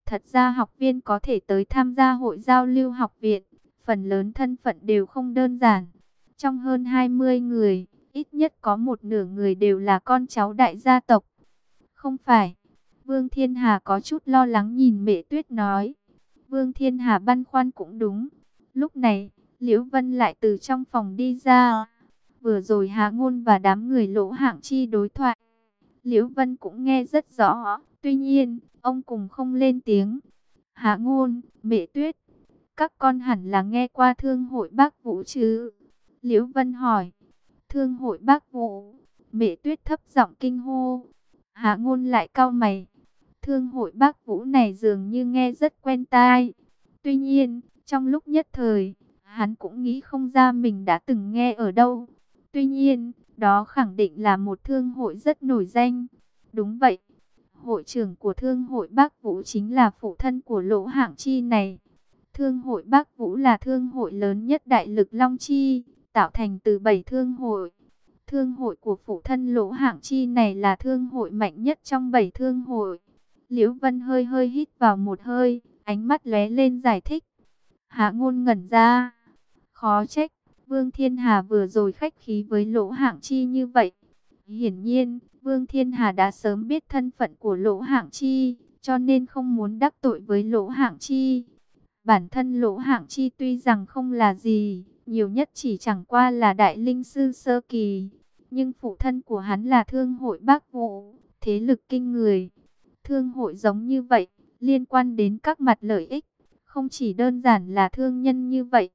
Thật ra học viên có thể tới tham gia hội giao lưu học viện, phần lớn thân phận đều không đơn giản. Trong hơn 20 người, ít nhất có một nửa người đều là con cháu đại gia tộc. Không phải. Vương Thiên Hà có chút lo lắng nhìn Mễ Tuyết nói. Vương Thiên Hà băn khoăn cũng đúng. Lúc này, Liễu Vân lại từ trong phòng đi ra. Vừa rồi Hạ Ngôn và đám người Lỗ Hạng Chi đối thoại, Liễu Vân cũng nghe rất rõ. Tuy nhiên, ông cùng không lên tiếng. Hạ Ngôn, Mễ Tuyết, các con hẳn là nghe qua Thương hội Bác Vũ chứ? Liễu Vân hỏi. Thương hội Bác Vũ? Mễ Tuyết thấp giọng kinh hô. Hạ Ngôn lại cau mày. Thương hội Bác Vũ này dường như nghe rất quen tai. Tuy nhiên, trong lúc nhất thời, hắn cũng nghĩ không ra mình đã từng nghe ở đâu. Tuy nhiên, đó khẳng định là một thương hội rất nổi danh. Đúng vậy, hội trưởng của thương hội Bác Vũ chính là phụ thân của Lỗ Hạng Chi này. Thương hội Bác Vũ là thương hội lớn nhất Đại Lực Long Chi, tạo thành từ 7 thương hội. Thương hội của phụ thân Lỗ Hạng Chi này là thương hội mạnh nhất trong 7 thương hội. Liễu Vân hơi hơi hít vào một hơi, ánh mắt lóe lên giải thích. Hạ Ngôn ngẩn ra. Khó trách, Vương Thiên Hà vừa rồi khách khí với Lỗ Hạng Chi như vậy. Hiển nhiên, Vương Thiên Hà đã sớm biết thân phận của Lỗ Hạng Chi, cho nên không muốn đắc tội với Lỗ Hạng Chi. Bản thân Lỗ Hạng Chi tuy rằng không là gì, nhiều nhất chỉ chẳng qua là đại linh sư sơ kỳ. Nhưng phụ thân của hắn là thương hội Bác Vũ, thế lực kinh người. Thương hội giống như vậy, liên quan đến các mặt lợi ích, không chỉ đơn giản là thương nhân như vậy.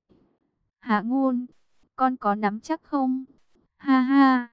Hạ Ngôn, con có nắm chắc không? Ha ha,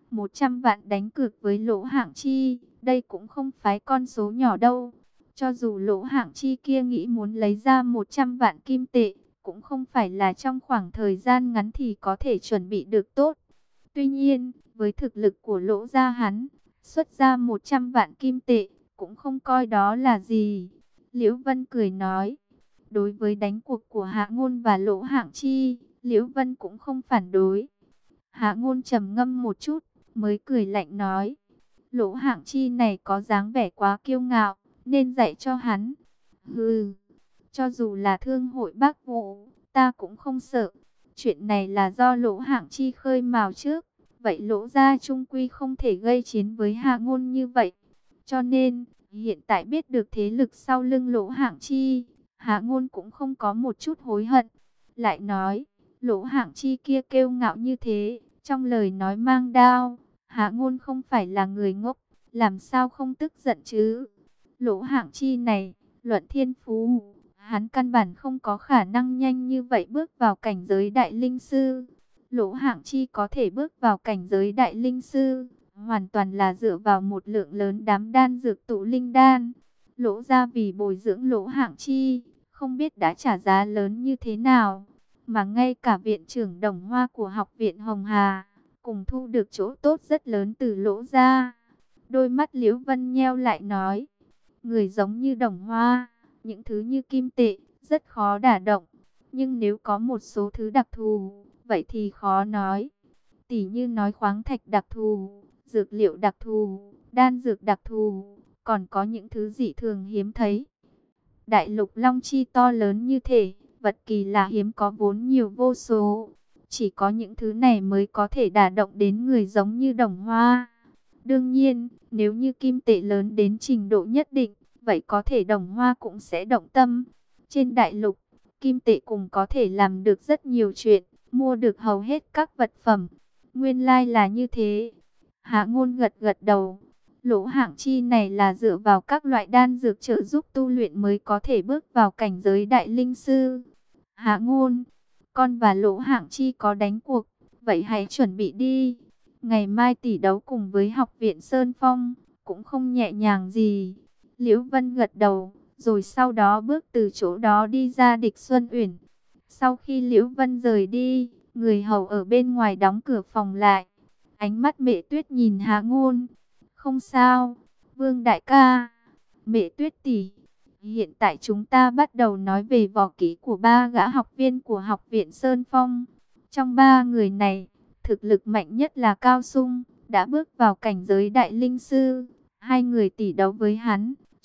100 vạn đánh cược với Lỗ Hạng Chi, đây cũng không phải con số nhỏ đâu. Cho dù Lỗ Hạng Chi kia nghĩ muốn lấy ra 100 vạn kim tệ, cũng không phải là trong khoảng thời gian ngắn thì có thể chuẩn bị được tốt. Tuy nhiên, với thực lực của Lỗ gia hắn, xuất ra 100 vạn kim tệ, cũng không coi đó là gì. Liễu Vân cười nói, đối với đánh cuộc của Hạ Ngôn và Lỗ Hạng Chi, Liễu Vân cũng không phản đối. Hạ Ngôn trầm ngâm một chút, mới cười lạnh nói, Lỗ Hạng Chi này có dáng vẻ quá kiêu ngạo, nên dạy cho hắn. Hừ, cho dù là thương hội Bác Vũ, ta cũng không sợ. Chuyện này là do Lỗ Hạng Chi khơi mào trước. Vậy Lỗ gia trung quy không thể gây chiến với Hạ Ngôn như vậy. Cho nên, hiện tại biết được thế lực sau lưng Lỗ Hạng Chi, Hạ Ngôn cũng không có một chút hối hận. Lại nói, Lỗ Hạng Chi kia kiêu ngạo như thế, trong lời nói mang đao. Hạ Ngôn không phải là người ngốc, làm sao không tức giận chứ? Lỗ Hạng Chi này, luận thiên phú, hắn căn bản không có khả năng nhanh như vậy bước vào cảnh giới đại linh sư. Lỗ Hạng Chi có thể bước vào cảnh giới đại linh sư, hoàn toàn là dựa vào một lượng lớn đám đan dược tụ linh đan. Lỗ gia vì bồi dưỡng Lỗ Hạng Chi, không biết đã trả giá lớn như thế nào. Mà ngay cả viện trưởng Đồng Hoa của học viện Hồng Hà, cùng thu được chỗ tốt rất lớn từ Lỗ gia. Đôi mắt Liễu Vân nheo lại nói, người giống như Đồng Hoa, những thứ như kim tệ, rất khó đả động. Nhưng nếu có một số thứ đặc thù, vậy thì khó nói. Tỉ như nói khoáng thạch đặc thù, dược liệu đặc thù, đan dược đặc thù, còn có những thứ dị thường hiếm thấy. Đại lục Long Chi to lớn như thế, vật kỳ lạ hiếm có vốn nhiều vô số. Chỉ có những thứ này mới có thể đả động đến người giống như Đồng Hoa. Đương nhiên, nếu như kim tệ lớn đến trình độ nhất định, vậy có thể Đồng Hoa cũng sẽ động tâm. Trên đại lục, kim tệ cùng có thể làm được rất nhiều chuyện, mua được hầu hết các vật phẩm. Nguyên lai là như thế. Hạ Ngôn gật gật đầu. Lỗ Hạng Chi này là dựa vào các loại đan dược trợ giúp tu luyện mới có thể bước vào cảnh giới đại linh sư. Hạ Ngôn, con và Lỗ Hạng Chi có đánh cuộc, vậy hãy chuẩn bị đi. Ngày mai tỷ đấu cùng với học viện Sơn Phong, cũng không nhẹ nhàng gì. Liễu Vân gật đầu, rồi sau đó bước từ chỗ đó đi ra Địch Xuân Uyển. Sau khi Liễu Vân rời đi, người hầu ở bên ngoài đóng cửa phòng lại. Ánh mắt Mễ Tuyết nhìn Hạ Ngôn. Không sao, Vương đại ca, Mễ Tuyết tỷ, hiện tại chúng ta bắt đầu nói về võ kỹ của ba gã học viên của học viện Sơn Phong. Trong ba người này, thực lực mạnh nhất là Cao Sung, đã bước vào cảnh giới đại linh sư. Hai người tỷ đấu với hắn,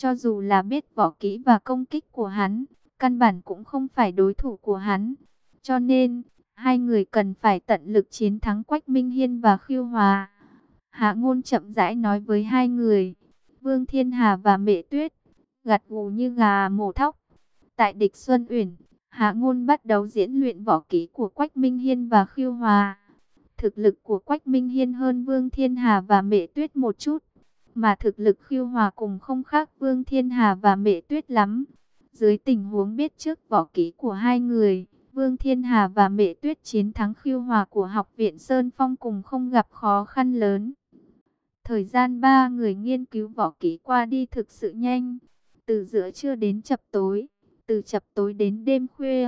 Cho dù là biết võ kỹ và công kích của hắn, căn bản cũng không phải đối thủ của hắn. Cho nên, hai người cần phải tận lực chiến thắng Quách Minh Hiên và Khưu Hòa. Hạ Ngôn chậm rãi nói với hai người, Vương Thiên Hà và Mễ Tuyết, gật gù như gà mổ thóc. Tại Địch Xuân Uyển, Hạ Ngôn bắt đầu diễn luyện võ kỹ của Quách Minh Hiên và Khưu Hòa. Thực lực của Quách Minh Hiên hơn Vương Thiên Hà và Mễ Tuyết một chút, mà thực lực Khưu Hòa cùng không khác Vương Thiên Hà và Mễ Tuyết lắm. Dưới tình huống biết trước võ kỹ của hai người, Vương Thiên Hà và Mễ Tuyết chiến thắng Khưu Hòa của Học viện Sơn Phong cùng không gặp khó khăn lớn. Thời gian ba người nghiên cứu võ kỹ qua đi thực sự nhanh, từ giữa trưa đến chập tối, từ chập tối đến đêm khuya.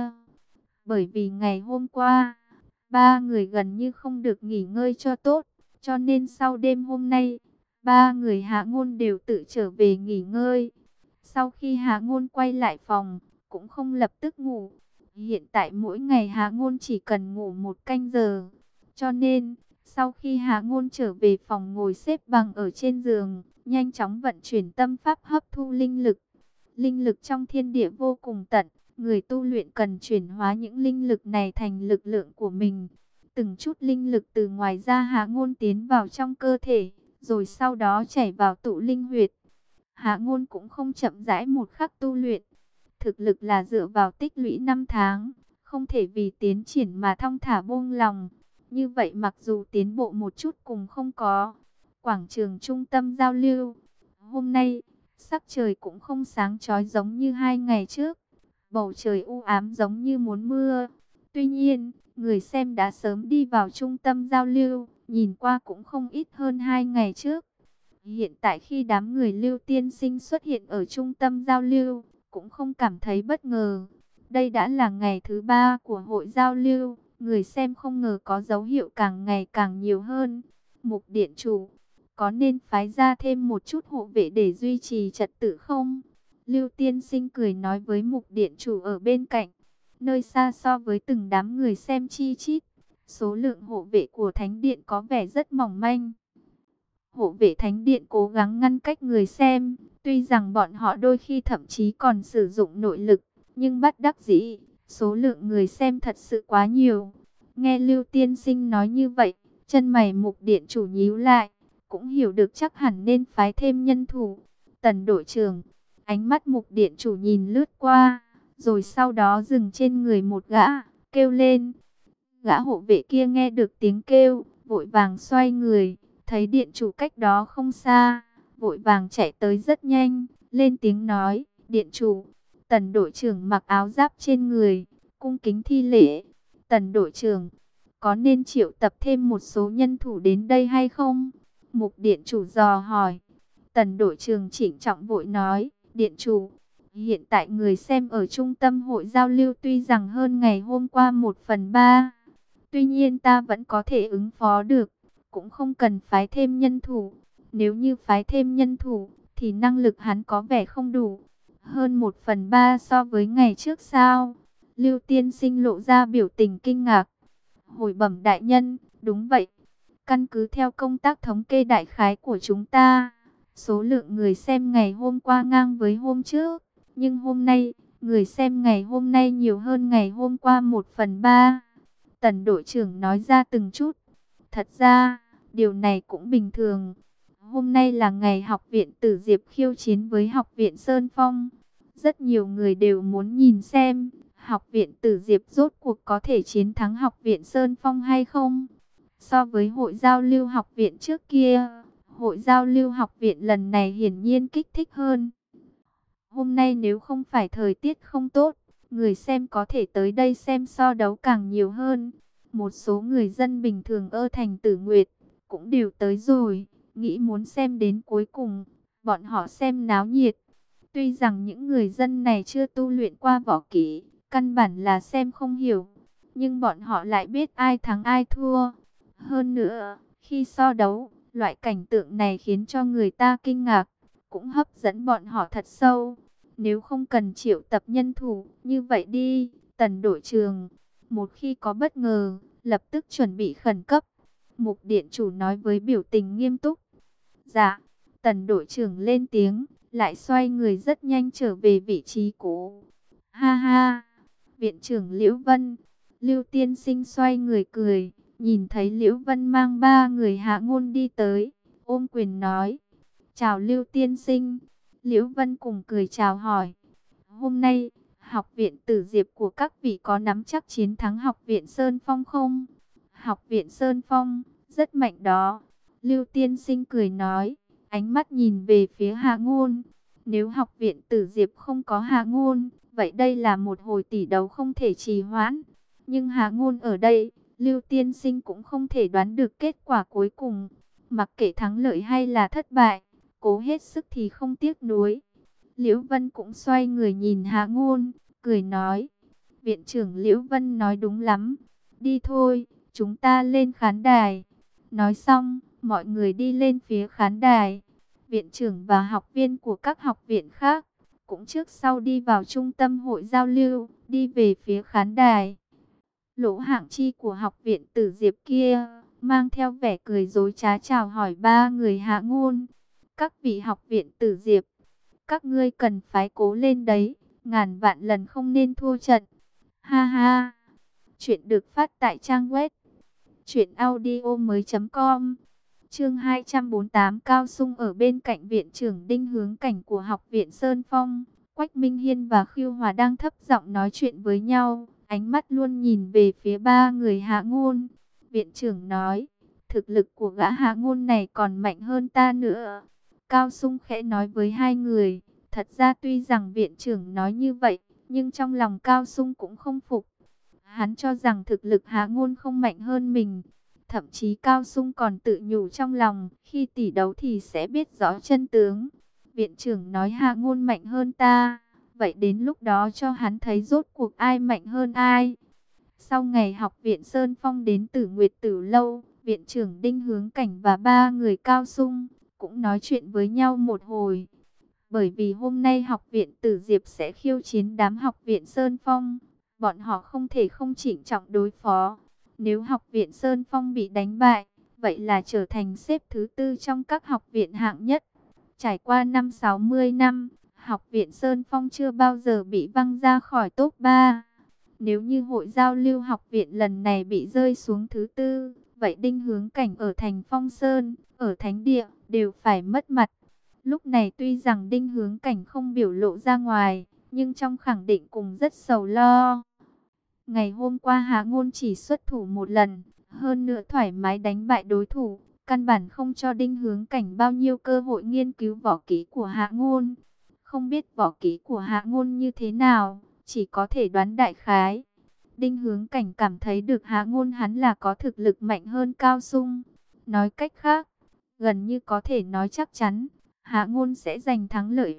Bởi vì ngày hôm qua, ba người gần như không được nghỉ ngơi cho tốt, cho nên sau đêm hôm nay, ba người Hạ Ngôn đều tự trở về nghỉ ngơi. Sau khi Hạ Ngôn quay lại phòng, cũng không lập tức ngủ. Hiện tại mỗi ngày Hạ Ngôn chỉ cần ngủ 1 canh giờ. Cho nên, sau khi Hạ Ngôn trở về phòng ngồi xếp bằng ở trên giường, nhanh chóng vận chuyển tâm pháp hấp thu linh lực. Linh lực trong thiên địa vô cùng tận, người tu luyện cần chuyển hóa những linh lực này thành lực lượng của mình. Từng chút linh lực từ ngoài ra Hạ Ngôn tiến vào trong cơ thể, rồi sau đó chảy vào tụ linh huyệt. Hạ Ngôn cũng không chậm rãi một khắc tu luyện. Thực lực là dựa vào tích lũy 5 tháng, không thể vì tiến triển mà thong thả buông lòng. Như vậy mặc dù tiến bộ một chút cũng không có. Quảng trường trung tâm giao lưu. Hôm nay, sắc trời cũng không sáng chói giống như 2 ngày trước. Bầu trời u ám giống như muốn mưa. Tuy nhiên, người xem đã sớm đi vào trung tâm giao lưu, nhìn qua cũng không ít hơn 2 ngày trước. Hiện tại khi đám người Lưu tiên sinh xuất hiện ở trung tâm giao lưu, cũng không cảm thấy bất ngờ. Đây đã là ngày thứ 3 của hội giao lưu, người xem không ngờ có dấu hiệu càng ngày càng nhiều hơn. Mục điện chủ, có nên phái ra thêm một chút hộ vệ để duy trì trật tự không? Lưu tiên sinh cười nói với mục điện chủ ở bên cạnh. Nơi xa so với từng đám người xem chi chít, số lượng hộ vệ của thánh điện có vẻ rất mỏng manh. Hộ vệ thánh điện cố gắng ngăn cách người xem, tuy rằng bọn họ đôi khi thậm chí còn sử dụng nội lực, nhưng bất đắc dĩ, số lượng người xem thật sự quá nhiều. Nghe Lưu tiên sinh nói như vậy, chân mày mục điện chủ nhíu lại, cũng hiểu được chắc hẳn nên phái thêm nhân thủ. Tần đội trưởng, ánh mắt mục điện chủ nhìn lướt qua, rồi sau đó dừng trên người một gã, kêu lên. Gã hộ vệ kia nghe được tiếng kêu, vội vàng xoay người, thấy điện chủ cách đó không xa, vội vàng chạy tới rất nhanh, lên tiếng nói, điện chủ. Tần đội trưởng mặc áo giáp trên người, cung kính thi lễ. Tần đội trưởng, có nên triệu tập thêm một số nhân thủ đến đây hay không? Mục điện chủ dò hỏi. Tần đội trưởng chỉnh trọng vội nói, điện chủ, hiện tại người xem ở trung tâm hội giao lưu tuy rằng hơn ngày hôm qua 1/3. Tuy nhiên ta vẫn có thể ứng phó được, cũng không cần phái thêm nhân thủ. Nếu như phái thêm nhân thủ, thì năng lực hắn có vẻ không đủ. Hơn 1/3 so với ngày trước sao? Lưu tiên sinh lộ ra biểu tình kinh ngạc. Hồi bẩm đại nhân, đúng vậy. Căn cứ theo công tác thống kê đại khái của chúng ta, số lượng người xem ngày hôm qua ngang với hôm trước. Nhưng hôm nay, người xem ngày hôm nay nhiều hơn ngày hôm qua 1/3. Tần đội trưởng nói ra từng chút. Thật ra, điều này cũng bình thường. Hôm nay là ngày học viện Tử Diệp khiêu chiến với học viện Sơn Phong. Rất nhiều người đều muốn nhìn xem, học viện Tử Diệp rốt cuộc có thể chiến thắng học viện Sơn Phong hay không. So với hội giao lưu học viện trước kia, hội giao lưu học viện lần này hiển nhiên kích thích hơn. Hôm nay nếu không phải thời tiết không tốt, người xem có thể tới đây xem so đấu càng nhiều hơn. Một số người dân bình thường ở thành Tử Nguyệt cũng đều tới rồi, nghĩ muốn xem đến cuối cùng, bọn họ xem náo nhiệt. Tuy rằng những người dân này chưa tu luyện qua võ kỹ, căn bản là xem không hiểu, nhưng bọn họ lại biết ai thắng ai thua. Hơn nữa, khi so đấu, loại cảnh tượng này khiến cho người ta kinh ngạc, cũng hấp dẫn bọn họ thật sâu. Nếu không cần triệu tập nhân thủ, như vậy đi, Tần đội trưởng, một khi có bất ngờ, lập tức chuẩn bị khẩn cấp. Mục điện chủ nói với biểu tình nghiêm túc. Dạ, Tần đội trưởng lên tiếng, lại xoay người rất nhanh trở về vị trí cũ. Ha ha, viện trưởng Liễu Vân, Lưu Tiên Sinh xoay người cười, nhìn thấy Liễu Vân mang 3 người Hạ Ngôn đi tới, ôm quyền nói, chào Lưu Tiên Sinh. Liễu Vân cùng cười chào hỏi, hôm nay, học viện Tử Diệp của các vị có nắm chắc chiến thắng học viện Sơn Phong không? Học viện Sơn Phong, rất mạnh đó. Lưu Tiên Sinh cười nói, ánh mắt nhìn về phía Hạ Ngôn. Nếu học viện Tử Diệp không có Hạ Ngôn, vậy đây là một hồi tỷ đấu không thể trì hoãn. Nhưng Hạ Ngôn ở đây, Lưu Tiên Sinh cũng không thể đoán được kết quả cuối cùng. Mặc kệ thắng lợi hay là thất bại, cố hết sức thì không tiếc nuối. Liễu Vân cũng xoay người nhìn Hạ Ngôn, cười nói, viện trưởng Liễu Vân nói đúng lắm, đi thôi, chúng ta lên khán đài. Nói xong, mọi người đi lên phía khán đài. Viện trưởng và học viên của các học viện khác cũng trước sau đi vào trung tâm hội giao lưu, đi về phía khán đài. Lỗ Hạng Chi của học viện Tử Diệp kia mang theo vẻ cười dối trá chào hỏi 3 người Hạ Ngôn. Các vị học viện Tử Diệp, các ngươi cần phái cố lên đấy, ngàn vạn lần không nên thua trận. Ha ha. Chuyện được phát tại trang web truyệnaudiomoi.com. Chương 248, Cao Sung ở bên cạnh viện trưởng Đinh Hướng Cảnh của học viện Sơn Phong. Quách Minh Hiên và Khưu Hòa đang thấp giọng nói chuyện với nhau, ánh mắt luôn nhìn về phía 3 người Hạ Ngôn. Viện trưởng nói, thực lực của gã Hạ Ngôn này còn mạnh hơn ta nữa. Cao Sung khẽ nói với 2 người. Thật ra tuy rằng viện trưởng nói như vậy, nhưng trong lòng Cao Sung cũng không phục. Hắn cho rằng thực lực Hạ Ngôn không mạnh hơn mình. Thậm chí Cao Sung còn tự nhủ trong lòng, khi tỷ đấu thì sẽ biết rõ chân tướng. Viện trưởng nói Hạ Ngôn mạnh hơn ta, vậy đến lúc đó cho hắn thấy rốt cuộc ai mạnh hơn ai. Sau ngày học viện Sơn Phong đến Tử Nguyệt Tử Lâu, viện trưởng Đinh Hướng Cảnh và 3 người Cao Sung cũng nói chuyện với nhau một hồi. Bởi vì hôm nay học viện Tử Diệp sẽ khiêu chiến đám học viện Sơn Phong, bọn họ không thể không chỉnh trọng đối phó. Nếu học viện Sơn Phong bị đánh bại, vậy là trở thành xếp thứ 4 trong các học viện hạng nhất. Trải qua 60 năm, học viện Sơn Phong chưa bao giờ bị văng ra khỏi top 3. Nếu như hội giao lưu học viện lần này bị rơi xuống thứ 4, vậy Đinh Hướng Cảnh ở thành Phong Sơn, ở Thánh Địa, đều phải mất mặt. Lúc này tuy rằng Đinh Hướng Cảnh không biểu lộ ra ngoài, nhưng trong khẳng định cũng rất sầu lo. Ngày hôm qua Hạ Ngôn chỉ xuất thủ một lần, hơn nữa thoải mái đánh bại đối thủ, căn bản không cho Đinh Hướng Cảnh bao nhiêu cơ hội nghiên cứu võ kỹ của Hạ Ngôn. Không biết võ kỹ của Hạ Ngôn như thế nào, chỉ có thể đoán đại khái. Đinh Hướng Cảnh cảm thấy được Hạ Ngôn hắn là có thực lực mạnh hơn Cao Sung. Nói cách khác, gần như có thể nói chắc chắn, Hạ Ngôn sẽ giành thắng lợi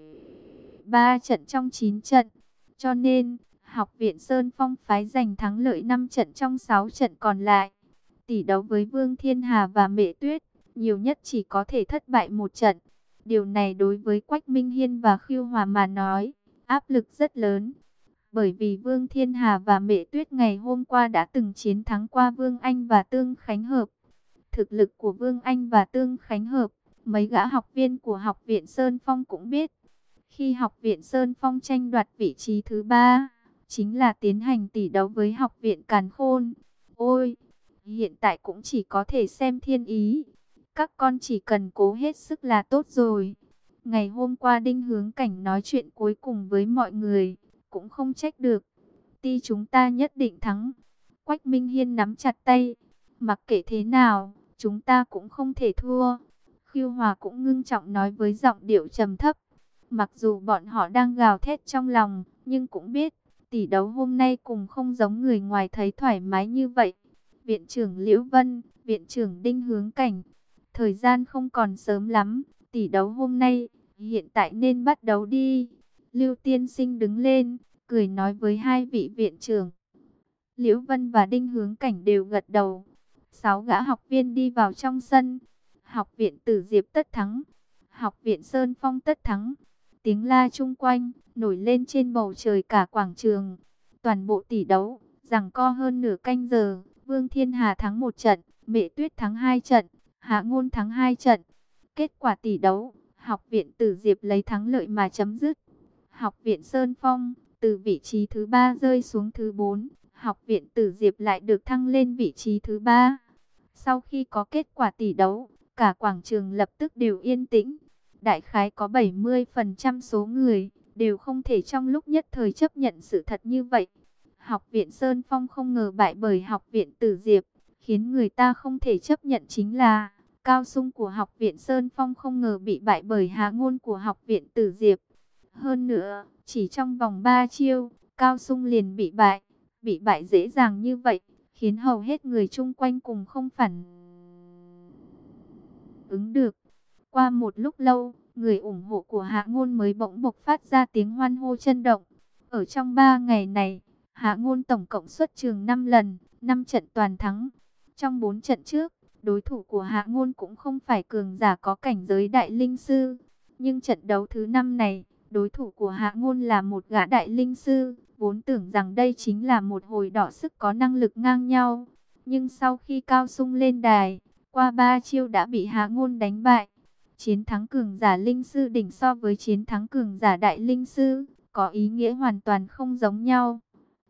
3 trận trong 9 trận. Cho nên, học viện Sơn Phong phái giành thắng lợi 5 trận trong 6 trận còn lại. Tỷ đấu với Vương Thiên Hà và Mễ Tuyết, nhiều nhất chỉ có thể thất bại 1 trận. Điều này đối với Quách Minh Hiên và Khưu Hòa mà nói, áp lực rất lớn. Bởi vì Vương Thiên Hà và Mễ Tuyết ngày hôm qua đã từng chiến thắng qua Vương Anh và Tương Khánh Hợp. Thực lực của Vương Anh và Tương Khánh Hợp, mấy gã học viên của học viện Sơn Phong cũng biết. Khi học viện Sơn Phong tranh đoạt vị trí thứ 3, chính là tiến hành tỷ đấu với học viện Càn Khôn. Ôi, hiện tại cũng chỉ có thể xem thiên ý. Các con chỉ cần cố hết sức là tốt rồi. Ngày hôm qua Đinh Hướng Cảnh nói chuyện cuối cùng với mọi người, cũng không trách được. Ti chúng ta nhất định thắng. Quách Minh Hiên nắm chặt tay. Mặc kệ thế nào, chúng ta cũng không thể thua. Khưu Hòa cũng ngưng trọng nói với giọng điệu trầm thấp. Mặc dù bọn họ đang gào thét trong lòng, nhưng cũng biết, tỷ đấu hôm nay cùng không giống người ngoài thấy thoải mái như vậy. Viện trưởng Liễu Vân, viện trưởng Đinh Hướng Cảnh, thời gian không còn sớm lắm, tỷ đấu hôm nay, hiện tại nên bắt đầu đi. Lưu Tiên Sinh đứng lên, cười nói với 2 vị viện trưởng. Liễu Vân và Đinh Hướng Cảnh đều gật đầu. 6 gã học viên đi vào trong sân. Học viện Tử Diệp tất thắng, học viện Sơn Phong tất thắng. Tiếng la chung quanh, nổi lên trên bầu trời cả quảng trường. Toàn bộ tỷ đấu, giằng co hơn nửa canh giờ. Vương Thiên Hà thắng 1 trận, Mễ Tuyết thắng 2 trận, Hạ Ngôn thắng 2 trận. Kết quả tỷ đấu, Học viện Tử Diệp lấy thắng lợi mà chấm dứt. Học viện Sơn Phong từ vị trí thứ 3 rơi xuống thứ 4. Học viện Tử Diệp lại được thăng lên vị trí thứ 3. Sau khi có kết quả tỷ đấu, cả quảng trường lập tức đều yên tĩnh. Đại khái có 70% số người đều không thể trong lúc nhất thời chấp nhận sự thật như vậy. Học viện Sơn Phong không ngờ bại bởi học viện Tử Diệp, khiến người ta không thể chấp nhận chính là Cao Sung của học viện Sơn Phong không ngờ bị bại bởi Hạ Ngôn của học viện Tử Diệp. Hơn nữa, chỉ trong vòng 3 chiêu, Cao Sung liền bị bại dễ dàng như vậy, khiến hầu hết người chung quanh cùng không phản ứng được. Qua một lúc lâu, người ủng hộ của Hạ Ngôn mới bỗng bộc phát ra tiếng hoan hô chấn động. Ở trong 3 ngày này, Hạ Ngôn tổng cộng xuất trường 5 lần, 5 trận toàn thắng. Trong 4 trận trước, đối thủ của Hạ Ngôn cũng không phải cường giả có cảnh giới đại linh sư. Nhưng trận đấu thứ 5 này, đối thủ của Hạ Ngôn là một gã đại linh sư. Vốn tưởng rằng đây chính là một hồi đọ sức có năng lực ngang nhau. Nhưng sau khi Cao Sung lên đài, qua 3 chiêu đã bị Hạ Ngôn đánh bại. Chiến thắng cường giả linh sư đỉnh so với chiến thắng cường giả đại linh sư, có ý nghĩa hoàn toàn không giống nhau.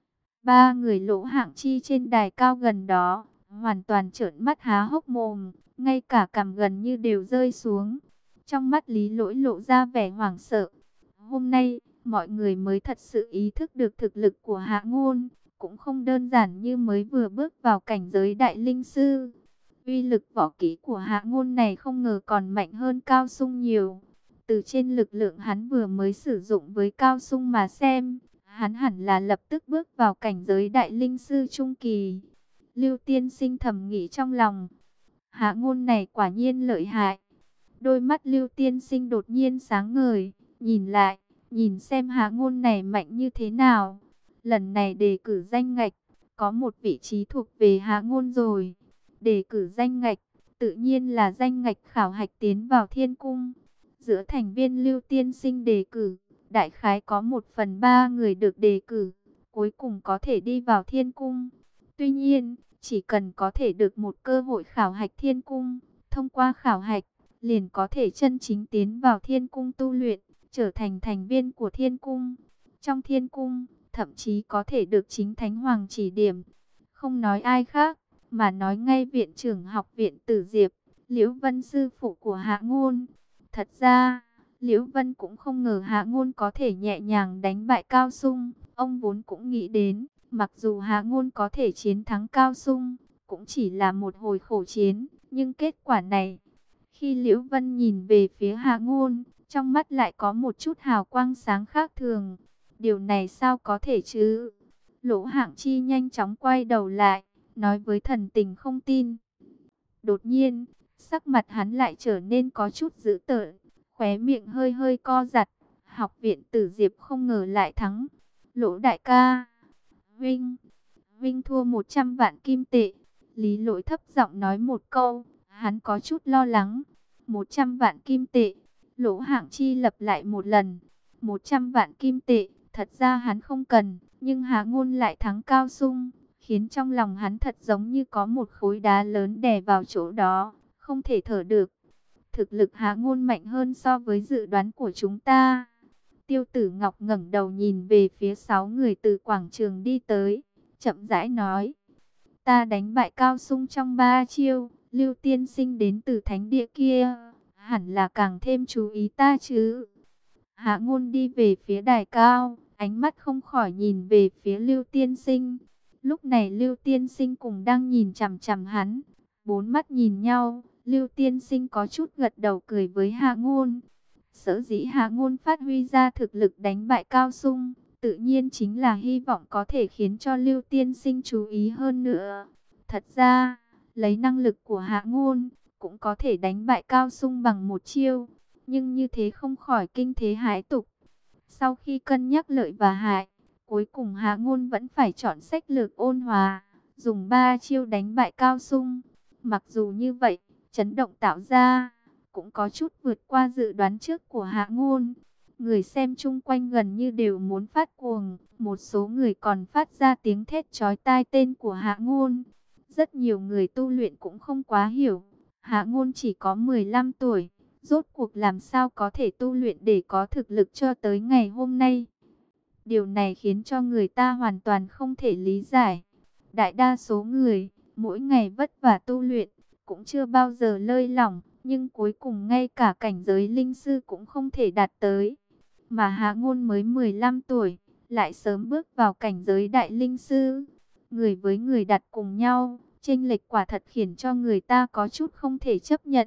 Ba người Lỗ Hạng Chi trên đài cao gần đó, hoàn toàn trợn mắt há hốc mồm, ngay cả cằm gần như đều rơi xuống. Trong mắt Lý Lỗi lộ ra vẻ hoảng sợ. Hôm nay, mọi người mới thật sự ý thức được thực lực của Hạ Ngôn, cũng không đơn giản như mới vừa bước vào cảnh giới đại linh sư. Uy lực võ kỹ của Hạ Ngôn này không ngờ còn mạnh hơn Cao Sung nhiều. Từ trên lực lượng hắn vừa mới sử dụng với Cao Sung mà xem, hắn hẳn là lập tức bước vào cảnh giới đại linh sư trung kỳ. Lưu Tiên Sinh thầm nghĩ trong lòng, Hạ Ngôn này quả nhiên lợi hại. Đôi mắt Lưu Tiên Sinh đột nhiên sáng ngời, nhìn lại, nhìn xem Hạ Ngôn này mạnh như thế nào. Lần này đề cử danh ngạch, có một vị trí thuộc về Hạ Ngôn rồi. Đề cử danh ngạch, tự nhiên là danh ngạch khảo hạch tiến vào thiên cung. Giữa thành viên Lưu Tiên Sinh đề cử, đại khái có 1/3 người được đề cử, cuối cùng có thể đi vào thiên cung. Tuy nhiên, chỉ cần có thể được một cơ hội khảo hạch thiên cung, thông qua khảo hạch, liền có thể chân chính tiến vào thiên cung tu luyện, trở thành thành viên của thiên cung. Trong thiên cung, thậm chí có thể được chính Thánh Hoàng chỉ điểm. Không nói ai khác, mà nói ngay viện trưởng học viện Tử Diệp, Liễu Vân sư phụ của Hạ Ngôn. Thật ra, Liễu Vân cũng không ngờ Hạ Ngôn có thể nhẹ nhàng đánh bại Cao Sung. Ông vốn cũng nghĩ đến, mặc dù Hạ Ngôn có thể chiến thắng Cao Sung, cũng chỉ là một hồi khổ chiến. Nhưng kết quả này, khi Liễu Vân nhìn về phía Hạ Ngôn, trong mắt lại có một chút hào quang sáng khác thường. Điều này sao có thể chứ? Lỗ Hạng Chi nhanh chóng quay đầu lại, nói với thần tình không tin. Đột nhiên, sắc mặt hắn lại trở nên có chút dữ tợn, khóe miệng hơi hơi co giật. Học viện Tử Diệp không ngờ lại thắng. Lỗ đại ca, Vinh thua 100 vạn kim tệ. Lý Lỗi thấp giọng nói một câu, hắn có chút lo lắng. 100 vạn kim tệ. Lỗ Hạng Chi lặp lại một lần. 100 vạn kim tệ, thật ra hắn không cần, nhưng Hạ Ngôn lại thắng Cao Sung, khiến trong lòng hắn thật giống như có một khối đá lớn đè vào chỗ đó, không thể thở được. Thực lực Hạ Ngôn mạnh hơn so với dự đoán của chúng ta. Tiêu Tử Ngọc ngẩng đầu nhìn về phía 6 người từ quảng trường đi tới, chậm rãi nói: ta đánh bại Cao Sung trong 3 chiêu, Lưu Tiên Sinh đến từ thánh địa kia, hẳn là càng thêm chú ý ta chứ. Hạ Ngôn đi về phía đài cao, ánh mắt không khỏi nhìn về phía Lưu Tiên Sinh. Lúc này Lưu Tiên Sinh cùng đang nhìn chằm chằm hắn, 4 mắt nhìn nhau. Lưu Tiên Sinh có chút gật đầu cười với Hạ Ngôn. Sở dĩ Hạ Ngôn phát huy ra thực lực đánh bại Cao Sung, tự nhiên chính là hy vọng có thể khiến cho Lưu Tiên Sinh chú ý hơn nữa. Thật ra, lấy năng lực của Hạ Ngôn, cũng có thể đánh bại Cao Sung bằng một chiêu, nhưng như thế không khỏi kinh thế hãi tục. Sau khi cân nhắc lợi và hại, cuối cùng Hạ Ngôn vẫn phải chọn sách lược ôn hòa, dùng 3 chiêu đánh bại Cao Sung. Mặc dù như vậy, chấn động tạo ra cũng có chút vượt qua dự đoán trước của Hạ Ngôn. Người xem chung quanh gần như đều muốn phát cuồng, một số người còn phát ra tiếng thét chói tai tên của Hạ Ngôn. Rất nhiều người tu luyện cũng không quá hiểu, Hạ Ngôn chỉ có 15 tuổi, Rốt cuộc làm sao có thể tu luyện để có thực lực cho tới ngày hôm nay? Điều này khiến cho người ta hoàn toàn không thể lý giải. Đại đa số người, mỗi ngày vất vả tu luyện, cũng chưa bao giờ lơi lỏng, nhưng cuối cùng ngay cả cảnh giới linh sư cũng không thể đạt tới. Mà Hạ Ngôn mới 15 tuổi, lại sớm bước vào cảnh giới đại linh sư. Người với người đặt cùng nhau, chênh lệch quả thật khiến cho người ta có chút không thể chấp nhận.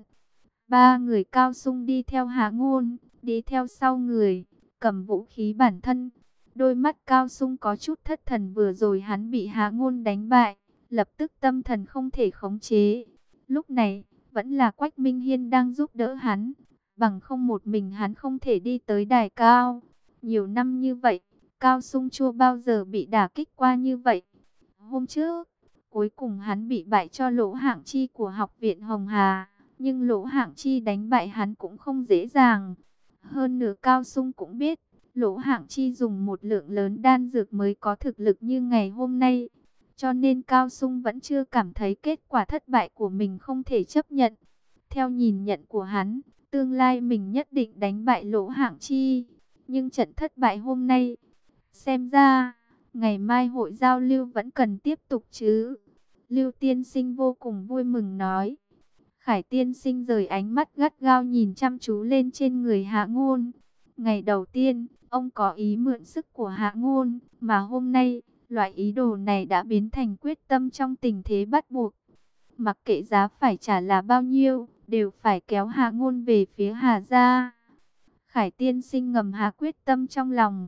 Ba người Cao Sung đi theo Hạ Ngôn, đi theo sau người, cầm vũ khí bản thân. Đôi mắt Cao Sung có chút thất thần, vừa rồi hắn bị Hạ Ngôn đánh bại, lập tức tâm thần không thể khống chế. Lúc này, vẫn là Quách Minh Hiên đang giúp đỡ hắn, bằng không một mình hắn không thể đi tới đài cao. Nhiều năm như vậy, Cao Sung chưa bao giờ bị đả kích qua như vậy. Hôm trước, cuối cùng hắn bị bại cho Lỗ Hạng Chi của Học viện Hồng Hà, nhưng Lỗ Hạng Chi đánh bại hắn cũng không dễ dàng. Hơn nữa Cao Sung cũng biết, Lỗ Hạng Chi dùng một lượng lớn đan dược mới có thực lực như ngày hôm nay. Cho nên Cao Sung vẫn chưa cảm thấy kết quả thất bại của mình không thể chấp nhận. Theo nhìn nhận của hắn, tương lai mình nhất định đánh bại Lỗ Hạng Chi. Nhưng trận thất bại hôm nay, xem ra, ngày mai hội giao lưu vẫn cần tiếp tục chứ. Lưu Tiên Sinh vô cùng vui mừng nói. Khải Tiên Sinh rời ánh mắt gắt gao nhìn chăm chú lên trên người Hạ Ngôn. Ngày đầu tiên, ông có ý mượn sức của Hạ Ngôn, mà hôm nay, loại ý đồ này đã biến thành quyết tâm trong tình thế bắt buộc. Mặc kệ giá phải trả là bao nhiêu, đều phải kéo Hạ Ngôn về phía Hà gia. Khải Tiên Sinh ngầm hạ quyết tâm trong lòng.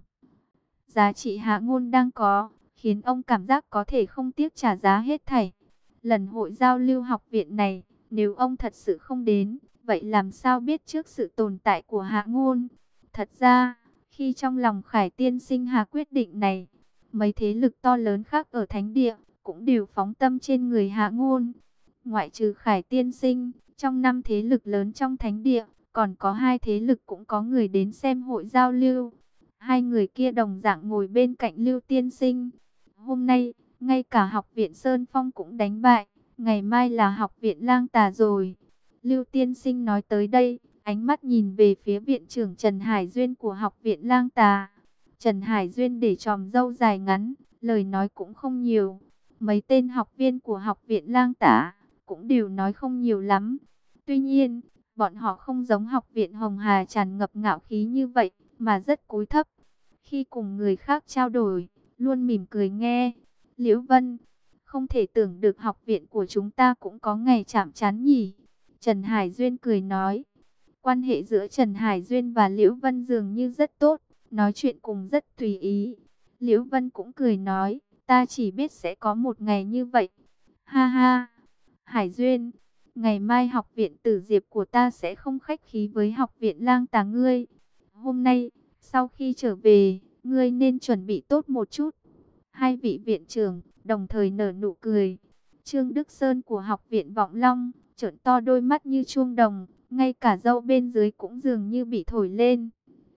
Giá trị Hạ Ngôn đang có, khiến ông cảm giác có thể không tiếc trả giá hết thảy. Lần hội giao lưu học viện này, nếu ông thật sự không đến, vậy làm sao biết trước sự tồn tại của Hạ Ngôn? Thật ra, khi trong lòng Khải Tiên Sinh hạ quyết định này, mấy thế lực to lớn khác ở Thánh Địa cũng đều phóng tâm trên người Hạ Ngôn. Ngoại trừ Khải Tiên Sinh, trong 5 thế lực lớn trong Thánh Địa, còn có 2 thế lực cũng có người đến xem hội giao lưu. Hai người kia đồng dạng ngồi bên cạnh Lưu Tiên Sinh. Hôm nay, ngay cả học viện Sơn Phong cũng đánh bại, ngày mai là học viện Lang Tà rồi. Lưu Tiên Sinh nói tới đây, ánh mắt nhìn về phía viện trưởng Trần Hải Duyên của học viện Lang Tà. Trần Hải Duyên để chòm râu dài ngắn, lời nói cũng không nhiều. Mấy tên học viên của học viện Lang Tà cũng đều nói không nhiều lắm. Tuy nhiên, bọn họ không giống học viện Hồng Hà tràn ngập ngạo khí như vậy, mà rất cúi thấp. Khi cùng người khác trao đổi, luôn mỉm cười nghe. Liễu Vân, không thể tưởng được học viện của chúng ta cũng có ngày chạm trán nhỉ. Trần Hải Duyên cười nói. Quan hệ giữa Trần Hải Duyên và Liễu Vân dường như rất tốt, nói chuyện cùng rất tùy ý. Liễu Vân cũng cười nói, ta chỉ biết sẽ có một ngày như vậy. Ha ha, Hải Duyên, ngày mai học viện Tử Diệp của ta sẽ không khách khí với học viện Lang Tà ngươi. Hôm nay, sau khi trở về, ngươi nên chuẩn bị tốt một chút. Hai vị viện trưởng đồng thời nở nụ cười. Trương Đức Sơn của học viện Vọng Long trợn to đôi mắt như chuông đồng, ngay cả râu bên dưới cũng dường như bị thổi lên.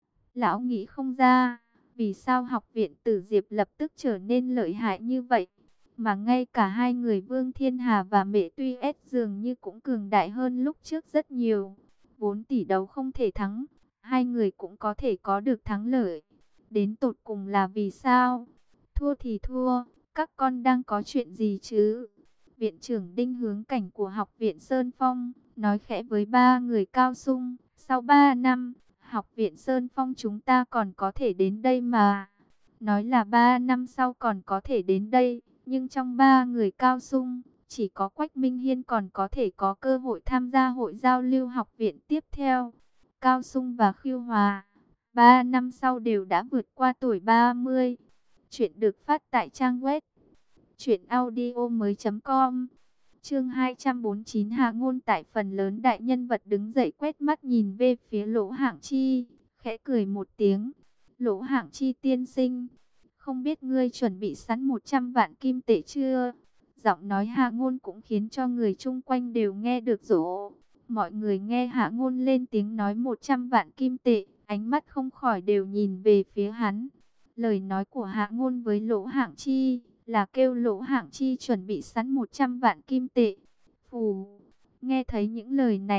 Lão nghĩ không ra, vì sao học viện Tử Diệp lập tức trở nên lợi hại như vậy, mà ngay cả hai người Vương Thiên Hà và Mễ Tuy S dường như cũng cường đại hơn lúc trước rất nhiều. Vốn tỷ đấu không thể thắng, hai người cũng có thể có được thắng lợi. Đến tột cùng là vì sao? Thua thì thua, các con đang có chuyện gì chứ? Viện trưởng Đinh Hướng Cảnh của học viện Sơn Phong nói khẽ với ba người Cao Sung. Sau 3 năm, học viện Sơn Phong chúng ta còn có thể đến đây mà. Nói là 3 năm sau còn có thể đến đây, nhưng trong ba người Cao Sung, chỉ có Quách Minh Hiên còn có thể có cơ hội tham gia hội giao lưu học viện tiếp theo. Cao Sung và Khiêu Hòa, 3 năm sau đều đã vượt qua tuổi 30. Chuyện được phát tại trang web truyệnaudiomoi.com. Chương 249 Hạ Ngôn tại phần lớn đại nhân vật đứng dậy quét mắt nhìn về phía Lỗ Hạng Chi, khẽ cười một tiếng. Lỗ Hạng Chi tiên sinh, không biết ngươi chuẩn bị sẵn 100 vạn kim tệ chưa? Giọng nói Hạ Ngôn cũng khiến cho người chung quanh đều nghe được rõ. Mọi người nghe Hạ Ngôn lên tiếng nói 100 vạn kim tệ, ánh mắt không khỏi đều nhìn về phía hắn. Lời nói của Hạ Ngôn với Lỗ Hạng Chi là kêu Lỗ Hạng Chi chuẩn bị sẵn 100 vạn kim tệ. Phù, nghe thấy những lời này,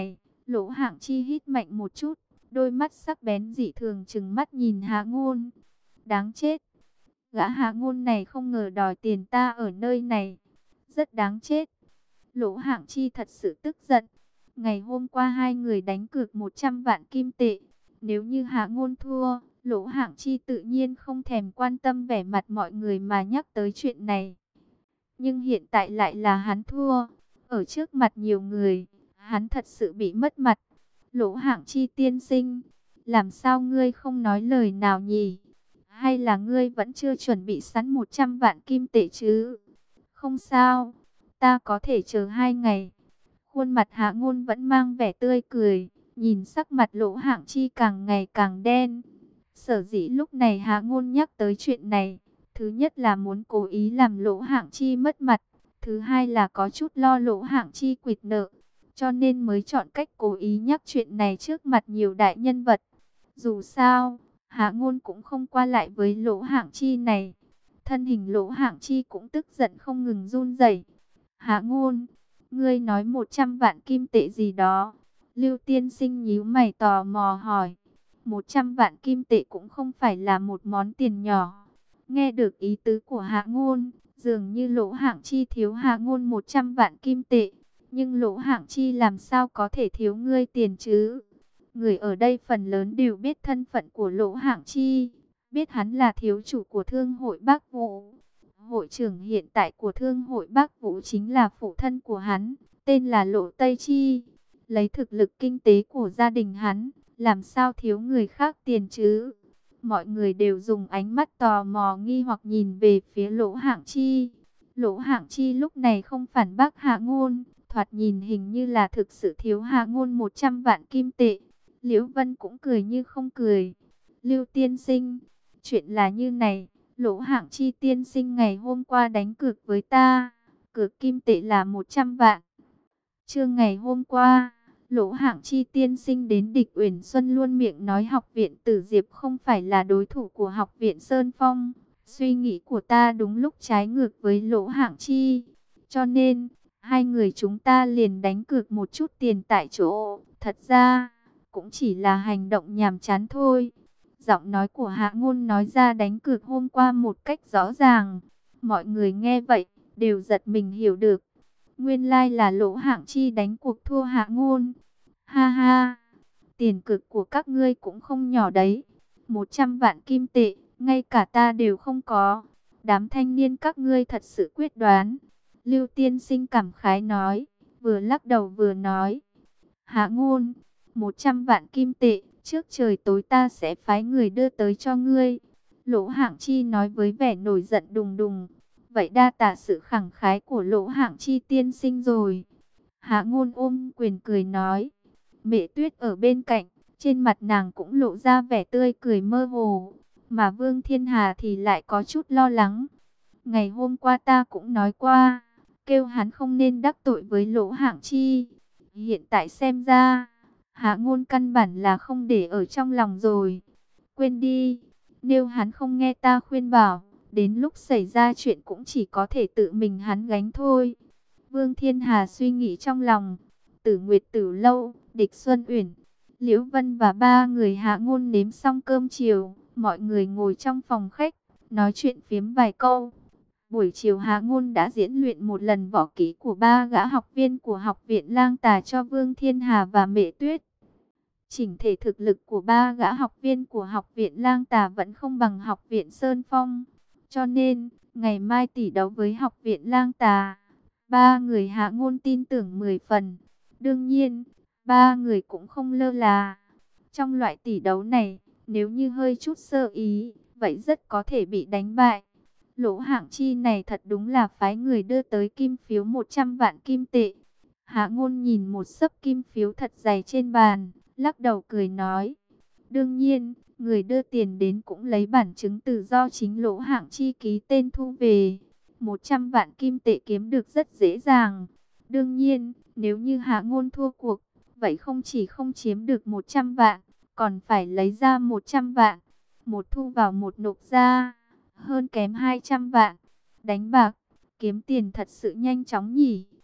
Lỗ Hạng Chi hít mạnh một chút, đôi mắt sắc bén dị thường trừng mắt nhìn Hạ Ngôn. Đáng chết, gã Hạ Ngôn này không ngờ đòi tiền ta ở nơi này, rất đáng chết. Lỗ Hạng Chi thật sự tức giận. Ngày hôm qua hai người đánh cược 100 vạn kim tệ. Nếu như Hạ Ngôn thua, Lỗ Hạng Chi tự nhiên không thèm quan tâm vẻ mặt mọi người mà nhắc tới chuyện này. Nhưng hiện tại lại là hắn thua. Ở trước mặt nhiều người, hắn thật sự bị mất mặt. Lỗ Hạng Chi tiên sinh, làm sao ngươi không nói lời nào nhỉ? Hay là ngươi vẫn chưa chuẩn bị sẵn 100 vạn kim tệ chứ? Không sao, ta có thể chờ 2 ngày. Khuôn mặt Hạ Ngôn vẫn mang vẻ tươi cười, nhìn sắc mặt Lỗ Hạng Chi càng ngày càng đen. Sở dĩ lúc này Hạ Ngôn nhắc tới chuyện này, thứ nhất là muốn cố ý làm Lỗ Hạng Chi mất mặt, thứ hai là có chút lo Lỗ Hạng Chi quỵt nợ, cho nên mới chọn cách cố ý nhắc chuyện này trước mặt nhiều đại nhân vật. Dù sao, Hạ Ngôn cũng không qua lại với Lỗ Hạng Chi này. Thân hình Lỗ Hạng Chi cũng tức giận không ngừng run rẩy. Hạ Ngôn, ngươi nói 100 vạn kim tệ gì đó? Lưu tiên sinh nhíu mày tò mò hỏi. 100 vạn kim tệ cũng không phải là một món tiền nhỏ. Nghe được ý tứ của Hạ Ngôn, dường như Lỗ Hạng Chi thiếu Hạ Ngôn 100 vạn kim tệ. Nhưng Lỗ Hạng Chi làm sao có thể thiếu ngươi tiền chứ? Người ở đây phần lớn đều biết thân phận của Lỗ Hạng Chi, biết hắn là thiếu chủ của Thương hội Bắc Vũ. Hội trưởng hiện tại của Thương hội Bắc Vũ chính là phụ thân của hắn, tên là Lỗ Tây Chi. Lấy thực lực kinh tế của gia đình hắn, làm sao thiếu người khác tiền chứ? Mọi người đều dùng ánh mắt tò mò nghi hoặc nhìn về phía Lỗ Hạng Chi. Lỗ Hạng Chi lúc này không phản bác Hạ Ngôn, thoạt nhìn hình như là thực sự thiếu Hạ Ngôn 100 vạn kim tệ. Liễu Vân cũng cười như không cười. Lưu tiên sinh, chuyện là như này, Lỗ Hạng Chi tiên sinh ngày hôm qua đánh cược với ta, cược kim tệ là 100 vạn. Trưa ngày hôm qua, Lỗ Hạng Chi tiên sinh đến Địch Uyển Xuân luôn miệng nói học viện Tử Diệp không phải là đối thủ của học viện Sơn Phong. Suy nghĩ của ta đúng lúc trái ngược với Lỗ Hạng Chi, cho nên hai người chúng ta liền đánh cược một chút tiền tại chỗ. Thật ra cũng chỉ là hành động nhàm chán thôi. Giọng nói của Hạ Ngôn nói ra đánh cược hôm qua một cách rõ ràng. Mọi người nghe vậy đều giật mình hiểu được. Nguyên lai là Lỗ Hạng Chi đánh cuộc thua Hạ Ngôn. Ha ha, tiền cược của các ngươi cũng không nhỏ đấy. 100 vạn kim tệ, ngay cả ta đều không có. Đám thanh niên các ngươi thật sự quyết đoán. Lưu tiên sinh cảm khái nói, vừa lắc đầu vừa nói. Hạ Ngôn, 100 vạn kim tệ, trước trời tối ta sẽ phái người đưa tới cho ngươi. Lỗ Hạng Chi nói với vẻ nổi giận đùng đùng. Vậy đa tạ sự khẳng khái của Lỗ Hạng Chi tiên sinh rồi. Hạ Ngôn ôm quyền cười nói. Mẹ Tuyết ở bên cạnh, trên mặt nàng cũng lộ ra vẻ tươi cười mơ hồ. Mà Vương Thiên Hà thì lại có chút lo lắng. Ngày hôm qua ta cũng nói qua, kêu hắn không nên đắc tội với Lỗ Hạng Chi. Hiện tại xem ra, Hạ Ngôn căn bản là không để ở trong lòng rồi. Quên đi, nếu hắn không nghe ta khuyên bảo, đến lúc xảy ra chuyện cũng chỉ có thể tự mình hắn gánh thôi. Vương Thiên Hà suy nghĩ trong lòng. Tử Nguyệt Tử Lâu, Địch Xuân Uyển, Liễu Vân và ba người Hạ Ngôn nếm xong cơm chiều, mọi người ngồi trong phòng khách, nói chuyện phiếm vài câu. Buổi chiều Hạ Ngôn đã diễn luyện một lần võ kỹ của ba gã học viên của học viện Lang Tà cho Vương Thiên Hà và Mễ Tuyết. Chỉnh thể thực lực của ba gã học viên của học viện Lang Tà vẫn không bằng học viện Sơn Phong. Cho nên, ngày mai tỷ đấu với học viện Lang Tà, ba người Hạ Ngôn tin tưởng 10 phần. Đương nhiên, ba người cũng không lơ là. Trong loại tỷ đấu này, nếu như hơi chút sơ ý, vậy rất có thể bị đánh bại. Lỗ Hạng Chi này thật đúng là phái người đưa tới kim phiếu 100 vạn kim tệ. Hạ Ngôn nhìn một xấp kim phiếu thật dày trên bàn, lắc đầu cười nói. Đương nhiên, người đưa tiền đến cũng lấy bản chứng từ do chính Lỗ Hạng Chi ký tên thu về. 100 vạn kim tệ kiếm được rất dễ dàng. Đương nhiên, nếu như Hạ Ngôn thua cuộc, vậy không chỉ không chiếm được 100 vạn, còn phải lấy ra 100 vạn. Một thu vào một nộp ra, hơn kém 200 vạn. Đánh bạc, kiếm tiền thật sự nhanh chóng nhỉ.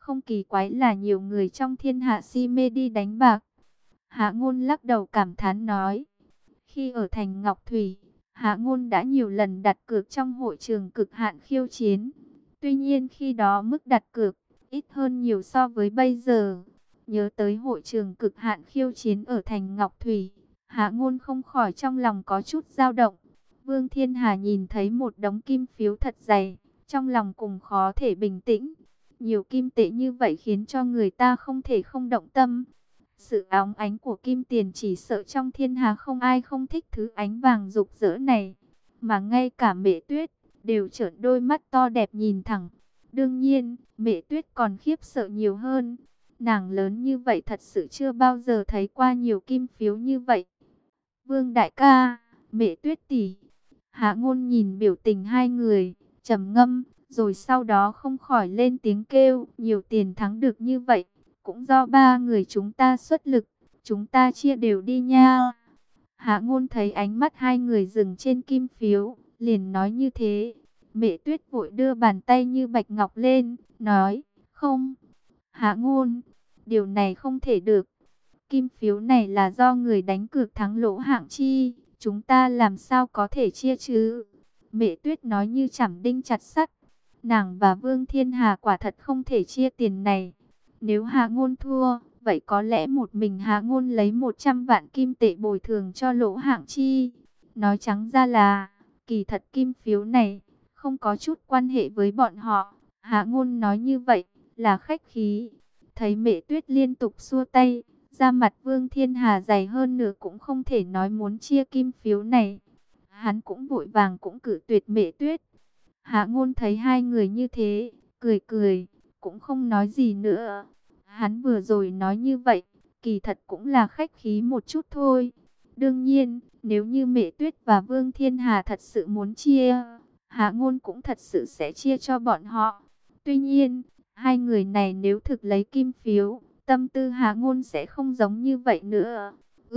Không kỳ quái là nhiều người trong thiên hạ si mê đi đánh bạc. Hạ Ngôn lắc đầu cảm thán nói. Khi ở thành Ngọc Thủy, Hạ Ngôn đã nhiều lần đặt cược trong hội trường cực hạn khiêu chiến. Tuy nhiên khi đó mức đặt cược ít hơn nhiều so với bây giờ. Nhớ tới hội trường cực hạn khiêu chiến ở thành Ngọc Thủy, Hạ Ngôn không khỏi trong lòng có chút dao động. Vương Thiên Hà nhìn thấy một đống kim phiếu thật dày, trong lòng cùng khó thể bình tĩnh. Nhiều kim tệ như vậy khiến cho người ta không thể không động tâm. Sự óng ánh của kim tiền chỉ sợ trong thiên hà không ai không thích thứ ánh vàng rực rỡ này. Mà ngay cả Mễ Tuyết đều trợn đôi mắt to đẹp nhìn thẳng. Đương nhiên, Mễ Tuyết còn khiếp sợ nhiều hơn. Nàng lớn như vậy thật sự chưa bao giờ thấy qua nhiều kim phiếu như vậy. Vương đại ca, Mễ Tuyết tỷ. Hạ Ngôn nhìn biểu tình hai người, trầm ngâm, rồi sau đó không khỏi lên tiếng kêu, nhiều tiền thắng được như vậy, cũng do ba người chúng ta xuất lực, chúng ta chia đều đi nha. Hạ Ngôn thấy ánh mắt hai người dừng trên kim phiếu, liền nói như thế. Mễ Tuyết vội đưa bàn tay như bạch ngọc lên, nói, không, Hạ Ngôn, điều này không thể được. Kim phiếu này là do người đánh cược thắng Lỗ Hạng Chi, chúng ta làm sao có thể chia chứ? Mễ Tuyết nói như chảm đinh chặt sắt. Nàng và Vương Thiên Hà quả thật không thể chia tiền này. Nếu Hạ Ngôn thua, vậy có lẽ một mình Hạ Ngôn lấy 100 vạn kim tệ bồi thường cho Lỗ Hạng Chi. Nói trắng ra là, kỳ thật kim phiếu này không có chút quan hệ với bọn họ. Hạ Ngôn nói như vậy là khách khí. Thấy Mễ Tuyết liên tục xua tay, da mặt Vương Thiên Hà dày hơn nữa cũng không thể nói muốn chia kim phiếu này. Hắn cũng vội vàng cũng cử tuyệt Mễ Tuyết. Hạ Ngôn thấy hai người như thế, cười cười, cũng không nói gì nữa. Hắn vừa rồi nói như vậy, kỳ thật cũng là khách khí một chút thôi. Đương nhiên, nếu như Mễ Tuyết và Vương Thiên Hà thật sự muốn chia, Hạ Ngôn cũng thật sự sẽ chia cho bọn họ. Tuy nhiên, hai người này nếu thực lấy kim phiếu, tâm tư Hạ Ngôn sẽ không giống như vậy nữa.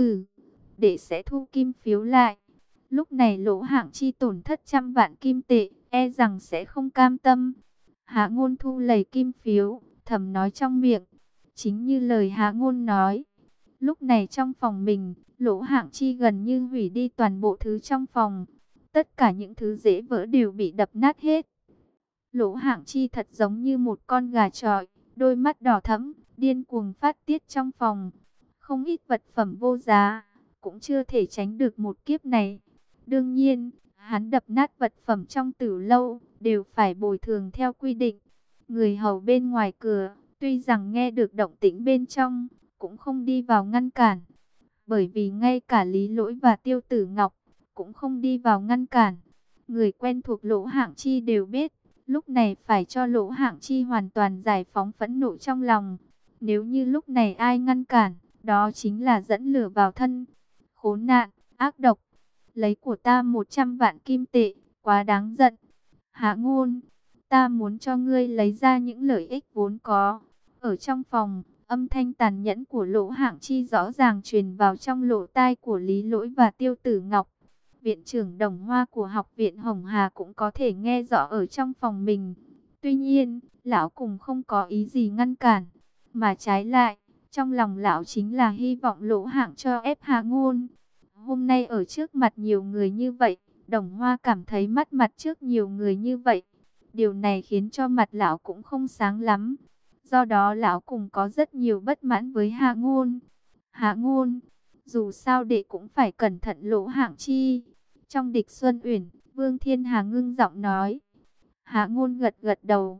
Để sẽ thu kim phiếu lại. Lúc này Lỗ Hạng Chi tổn thất trăm vạn kim tệ, e rằng sẽ không cam tâm. Hạ Ngôn thu lấy kim phiếu, thầm nói trong miệng. Chính như lời Hạ Ngôn nói. Lúc này trong phòng mình, Lỗ Hạng Chi gần như hủy đi toàn bộ thứ trong phòng. Tất cả những thứ dễ vỡ đều bị đập nát hết. Lỗ Hạng Chi thật giống như một con gà chọi, đôi mắt đỏ thẫm, điên cuồng phát tiết trong phòng. Không ít vật phẩm vô giá, cũng chưa thể tránh được một kiếp này. Đương nhiên, hắn đập nát vật phẩm trong Tử Lâu, đều phải bồi thường theo quy định. Người hầu bên ngoài cửa, tuy rằng nghe được động tĩnh bên trong, cũng không đi vào ngăn cản. Bởi vì ngay cả Lý Lỗi và Tiêu Tử Ngọc, cũng không đi vào ngăn cản. Người quen thuộc Lỗ Hạng Chi đều biết, lúc này phải cho Lỗ Hạng Chi hoàn toàn giải phóng phẫn nộ trong lòng. Nếu như lúc này ai ngăn cản, đó chính là dẫn lửa vào thân. Khốn nạn, ác độc, lấy của ta 100 vạn kim tệ, quá đáng giận. Hạ Ngôn, ta muốn cho ngươi lấy ra những lợi ích vốn có. Ở trong phòng, âm thanh tàn nhẫn của Lỗ Hạng Chi rõ ràng truyền vào trong lỗ tai của Lý Lỗi và Tiêu Tử Ngọc. Viện trưởng Đồng Hoa của Học viện Hồng Hà cũng có thể nghe rõ ở trong phòng mình. Tuy nhiên, lão cùng không có ý gì ngăn cản, mà trái lại, trong lòng lão chính là hy vọng Lỗ Hạng cho ép Hạ Ngôn. Hôm nay ở trước mặt nhiều người như vậy, Đồng Hoa cảm thấy mất mặt trước nhiều người như vậy. Điều này khiến cho mặt lão cũng không sáng lắm. Do đó lão cùng có rất nhiều bất mãn với Hạ Ngôn. Hạ Ngôn, dù sao đệ cũng phải cẩn thận Lỗ Hạng Chi. Trong Địch Xuân Uyển, Vương Thiên Hà ngưng giọng nói. Hạ Ngôn gật gật đầu.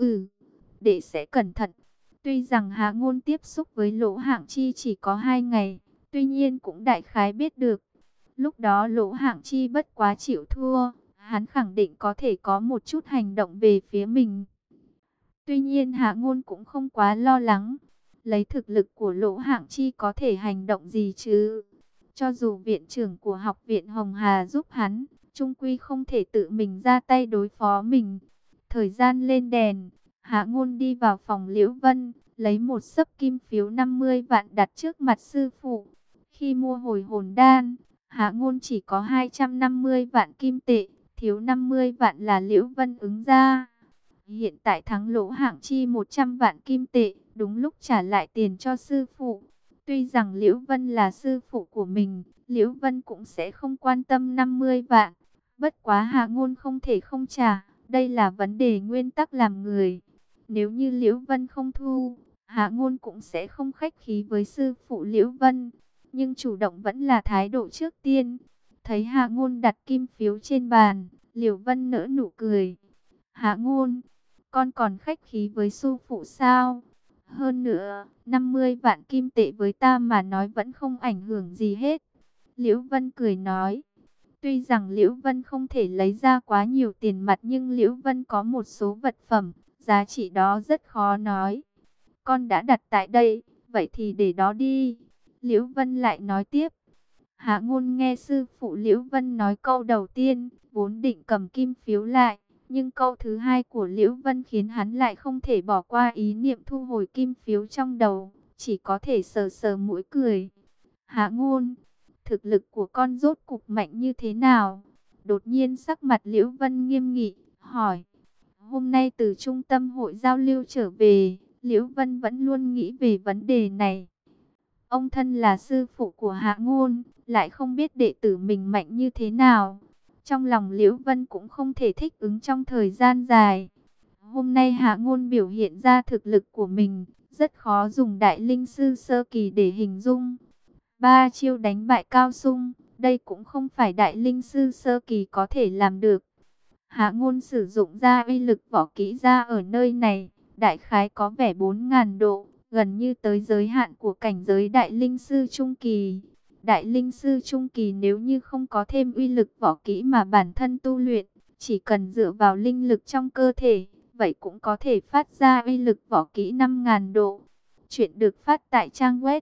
Đệ sẽ cẩn thận. Tuy rằng Hạ Ngôn tiếp xúc với Lỗ Hạng Chi chỉ có 2 ngày, tuy nhiên cũng đại khái biết được. Lúc đó Lỗ Hạng Chi bất quá chịu thua, hắn khẳng định có thể có một chút hành động về phía mình. Tuy nhiên Hạ Ngôn cũng không quá lo lắng. Lấy thực lực của Lỗ Hạng Chi có thể hành động gì chứ? Cho dù viện trưởng của Học viện Hồng Hà giúp hắn, chung quy không thể tự mình ra tay đối phó mình. Thời gian lên đèn, Hạ Ngôn đi vào phòng Liễu Vân, lấy một xấp kim phiếu 50 vạn đặt trước mặt sư phụ. Khi mua hồi hồn đan, Hạ Ngôn chỉ có 250 vạn kim tệ, thiếu 50 vạn là Liễu Vân ứng ra. Hiện tại thắng lỗ hạng chi 100 vạn kim tệ, đúng lúc trả lại tiền cho sư phụ. Tuy rằng Liễu Vân là sư phụ của mình, Liễu Vân cũng sẽ không quan tâm 50 vạn. Bất quá Hạ Ngôn không thể không trả, đây là vấn đề nguyên tắc làm người. Nếu như Liễu Vân không thu, Hạ Ngôn cũng sẽ không khách khí với sư phụ Liễu Vân. Nhưng chủ động vẫn là thái độ trước tiên. Thấy Hạ Ngôn đặt kim phiếu trên bàn, Liễu Vân nở nụ cười. Hạ Ngôn, con còn khách khí với sư phụ sao? Hơn nữa, 50 vạn kim tệ với ta mà nói vẫn không ảnh hưởng gì hết. Liễu Vân cười nói. Tuy rằng Liễu Vân không thể lấy ra quá nhiều tiền mặt nhưng Liễu Vân có một số vật phẩm, giá trị đó rất khó nói. Con đã đặt tại đây, vậy thì để đó đi. Liễu Vân lại nói tiếp. Hạ Ngôn nghe sư phụ Liễu Vân nói câu đầu tiên, vốn định cầm kim phiếu lại. Nhưng câu thứ hai của Liễu Vân khiến hắn lại không thể bỏ qua ý niệm thu hồi kim phiếu trong đầu, chỉ có thể sờ sờ mũi cười. Hạ Ngôn, thực lực của con rốt cục mạnh như thế nào? Đột nhiên sắc mặt Liễu Vân nghiêm nghị, hỏi. Hôm nay từ trung tâm hội giao lưu trở về, Liễu Vân vẫn luôn nghĩ về vấn đề này. Ông thân là sư phụ của Hạ Ngôn, lại không biết đệ tử mình mạnh như thế nào. Trong lòng Liễu Vân cũng không thể thích ứng trong thời gian dài. Hôm nay Hạ Ngôn biểu hiện ra thực lực của mình, rất khó dùng đại linh sư sơ kỳ để hình dung. 3 chiêu đánh bại Cao Sung, đây cũng không phải đại linh sư sơ kỳ có thể làm được. Hạ Ngôn sử dụng ra uy lực võ kỹ ra ở nơi này, đại khái có vẻ 4.000 độ, gần như tới giới hạn của cảnh giới đại linh sư trung kỳ. Đại linh sư trung kỳ nếu như không có thêm uy lực võ kỹ mà bản thân tu luyện, chỉ cần dựa vào linh lực trong cơ thể, vậy cũng có thể phát ra uy lực võ kỹ 5.000 độ. Chuyện được phát tại trang web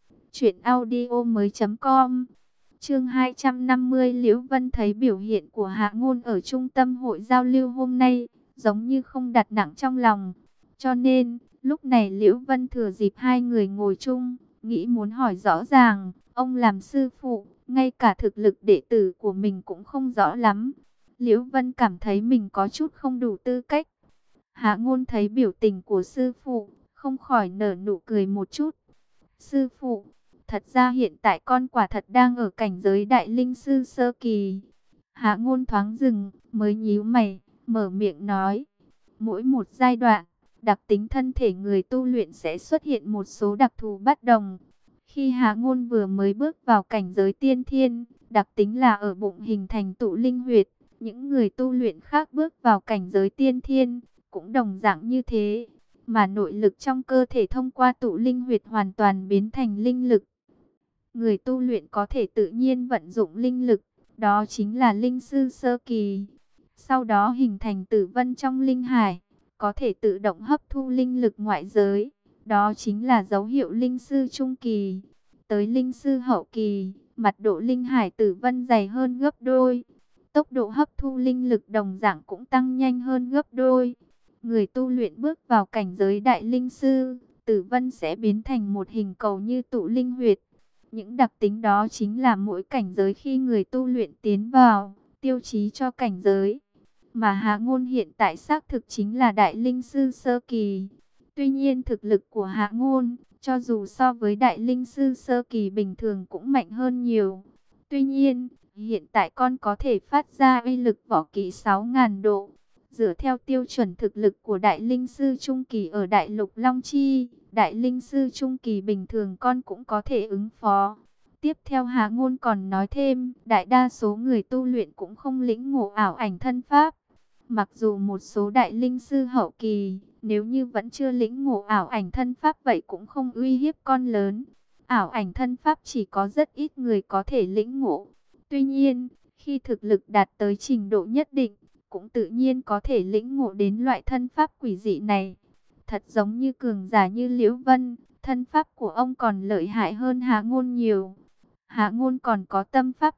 truyệnaudiomoi.com. Chương 250. Liễu Vân thấy biểu hiện của Hạ Ngôn ở trung tâm hội giao lưu hôm nay giống như không đặt nặng trong lòng, cho nên lúc này Liễu Vân thừa dịp hai người ngồi chung, nghĩ muốn hỏi rõ ràng. Ông làm sư phụ, ngay cả thực lực đệ tử của mình cũng không rõ lắm. Liễu Vân cảm thấy mình có chút không đủ tư cách. Hạ Ngôn thấy biểu tình của sư phụ, không khỏi nở nụ cười một chút. Sư phụ, thật ra hiện tại con quả thật đang ở cảnh giới đại linh sư sơ kỳ. Hạ Ngôn thoáng dừng, mới nhíu mày, mở miệng nói. Mỗi một giai đoạn, đặc tính thân thể người tu luyện sẽ xuất hiện một số đặc thù bất đồng. Khi Hạ Ngôn vừa mới bước vào cảnh giới tiên thiên, đặc tính là ở bụng hình thành tụ linh huyệt. Những người tu luyện khác bước vào cảnh giới tiên thiên, cũng đồng dạng như thế. Mà nội lực trong cơ thể thông qua tụ linh huyệt hoàn toàn biến thành linh lực. Người tu luyện có thể tự nhiên vận dụng linh lực, đó chính là linh sư sơ kỳ. Sau đó hình thành tử vân trong linh hải, có thể tự động hấp thu linh lực ngoại giới. Đó chính là dấu hiệu linh sư trung kỳ. Tới linh sư hậu kỳ, mật độ linh hải tử vân dày hơn gấp đôi. Tốc độ hấp thu linh lực đồng dạng cũng tăng nhanh hơn gấp đôi. Người tu luyện bước vào cảnh giới đại linh sư, tử vân sẽ biến thành một hình cầu như tụ linh huyệt. Những đặc tính đó chính là mỗi cảnh giới khi người tu luyện tiến vào, tiêu chí cho cảnh giới. Mà Hạ Ngôn hiện tại xác thực chính là đại linh sư sơ kỳ. Tuy nhiên thực lực của Hạ Ngôn, cho dù so với đại linh sư sơ kỳ bình thường cũng mạnh hơn nhiều. Tuy nhiên, hiện tại con có thể phát ra uy lực võ kỹ 6.000 độ. Dựa theo tiêu chuẩn thực lực của đại linh sư trung kỳ ở đại lục Long Chi, đại linh sư trung kỳ bình thường con cũng có thể ứng phó. Tiếp theo Hạ Ngôn còn nói thêm, đại đa số người tu luyện cũng không lĩnh ngộ ảo ảnh thân pháp. Mặc dù một số đại linh sư hậu kỳ, nếu như vẫn chưa lĩnh ngộ ảo ảnh thân pháp vậy cũng không uy hiếp con lớn. Ảo ảnh thân pháp chỉ có rất ít người có thể lĩnh ngộ. Tuy nhiên, khi thực lực đạt tới trình độ nhất định, cũng tự nhiên có thể lĩnh ngộ đến loại thân pháp quỷ dị này. Thật giống như cường giả như Liễu Vân, thân pháp của ông còn lợi hại hơn Hạ Ngôn nhiều. Hạ Ngôn còn có tâm pháp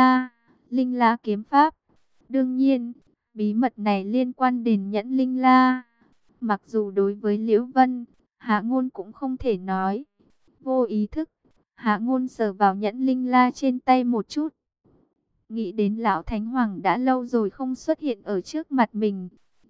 linh la kiếm pháp. Đương nhiên, bí mật này liên quan đến nhẫn linh la. Mặc dù đối với Liễu Vân, Hạ Ngôn cũng không thể nói. Vô ý thức, Hạ Ngôn sờ vào nhẫn linh la trên tay một chút. Nghĩ đến lão Thánh Hoàng đã lâu rồi không xuất hiện ở trước mặt mình.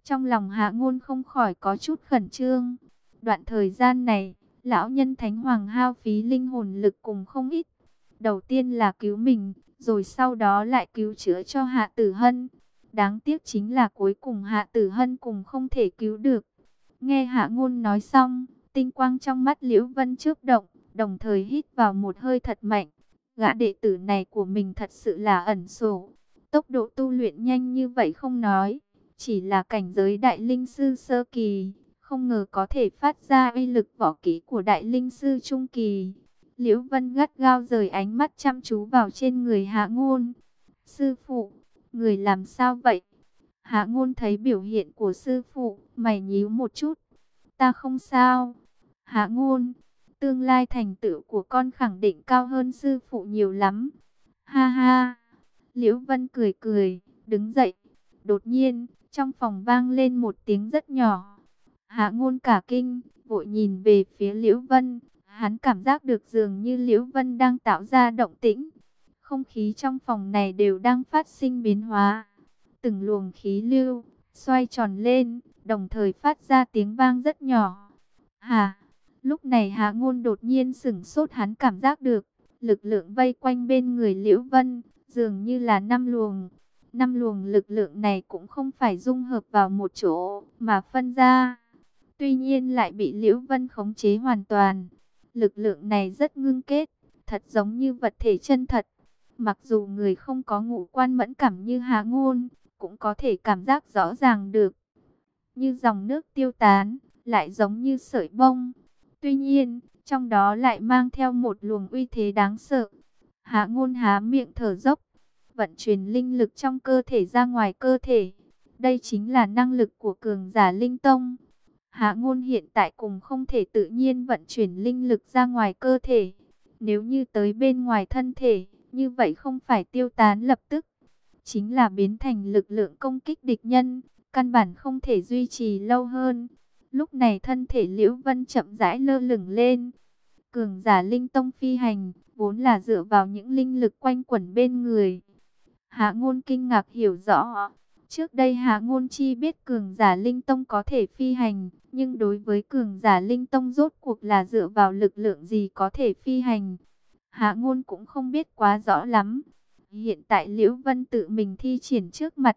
Trong lòng Hạ Ngôn không khỏi có chút khẩn trương. Đoạn thời gian này, lão nhân Thánh Hoàng hao phí linh hồn lực cùng không ít. Đầu tiên là cứu mình, rồi sau đó lại cứu chữa cho Hạ Tử Hân. Đáng tiếc chính là cuối cùng Hạ Tử Hân cùng không thể cứu được. Nghe Hạ Ngôn nói xong, tinh quang trong mắt Liễu Vân chớp động, đồng thời hít vào một hơi thật mạnh. Gã đệ tử này của mình thật sự là ẩn sổ. Tốc độ tu luyện nhanh như vậy không nói, chỉ là cảnh giới đại linh sư sơ kỳ, không ngờ có thể phát ra uy lực võ kỹ của đại linh sư trung kỳ. Liễu Vân gắt gao rời ánh mắt chăm chú vào trên người Hạ Ngôn. Sư phụ, người làm sao vậy? Hạ Ngôn thấy biểu hiện của sư phụ, mày nhíu một chút. Ta không sao. Hạ Ngôn, tương lai thành tựu của con khẳng định cao hơn sư phụ nhiều lắm. Ha ha. Liễu Vân cười cười, đứng dậy. Đột nhiên, trong phòng vang lên một tiếng rất nhỏ. Hạ Ngôn cả kinh, vội nhìn về phía Liễu Vân. Hắn cảm giác được dường như Liễu Vân đang tạo ra động tĩnh. Không khí trong phòng này đều đang phát sinh biến hóa. Từng luồng khí lưu xoay tròn lên, đồng thời phát ra tiếng vang rất nhỏ. Hà, lúc này Hạ Ngôn đột nhiên sửng sốt, hắn cảm giác được lực lượng vây quanh bên người Liễu Vân, dường như là 5 luồng. 5 luồng lực lượng này cũng không phải dung hợp vào một chỗ, mà phân ra. Tuy nhiên lại bị Liễu Vân khống chế hoàn toàn. Lực lượng này rất ngưng kết, thật giống như vật thể chân thật. Mặc dù người không có ngũ quan mẫn cảm như Hạ Ngôn, cũng có thể cảm giác rõ ràng được. Như dòng nước tiêu tán, lại giống như sợi bông. Tuy nhiên, trong đó lại mang theo một luồng uy thế đáng sợ. Hạ Ngôn há miệng thở dốc, vận chuyển linh lực trong cơ thể ra ngoài cơ thể. Đây chính là năng lực của cường giả linh tông. Hạ Ngôn hiện tại cùng không thể tự nhiên vận chuyển linh lực ra ngoài cơ thể. Nếu như tới bên ngoài thân thể, như vậy không phải tiêu tán lập tức, chính là biến thành lực lượng công kích địch nhân, căn bản không thể duy trì lâu hơn. Lúc này thân thể Liễu Vân chậm rãi lơ lửng lên. Cường giả linh tông phi hành, vốn là dựa vào những linh lực quanh quẩn bên người. Hạ Ngôn kinh ngạc hiểu rõ. Trước đây Hạ Ngôn chi biết cường giả linh tông có thể phi hành, nhưng đối với cường giả linh tông rốt cuộc là dựa vào lực lượng gì có thể phi hành, Hạ Ngôn cũng không biết quá rõ lắm. Hiện tại Liễu Vân tự mình thi triển trước mặt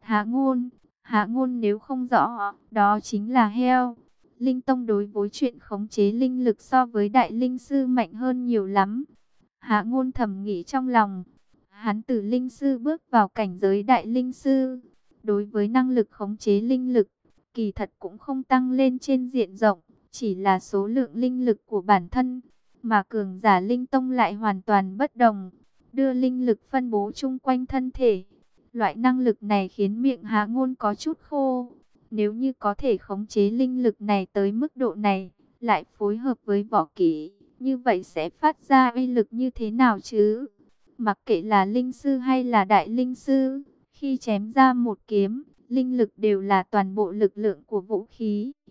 Hạ Ngôn nếu không rõ, đó chính là heo. Linh tông đối với chuyện khống chế linh lực so với đại linh sư mạnh hơn nhiều lắm. Hạ Ngôn thầm nghĩ trong lòng. Hắn từ linh sư bước vào cảnh giới đại linh sư. Đối với năng lực khống chế linh lực, kỳ thật cũng không tăng lên trên diện rộng, chỉ là số lượng linh lực của bản thân. Mà cường giả linh tông lại hoàn toàn bất đồng, đưa linh lực phân bố chung quanh thân thể. Loại năng lực này khiến miệng Hạ Ngôn có chút khô. Nếu như có thể khống chế linh lực này tới mức độ này, lại phối hợp với võ kỹ, như vậy sẽ phát ra uy lực như thế nào chứ? Mặc kệ là linh sư hay là đại linh sư, khi chém ra một kiếm, linh lực đều là toàn bộ lực lượng của vũ khí.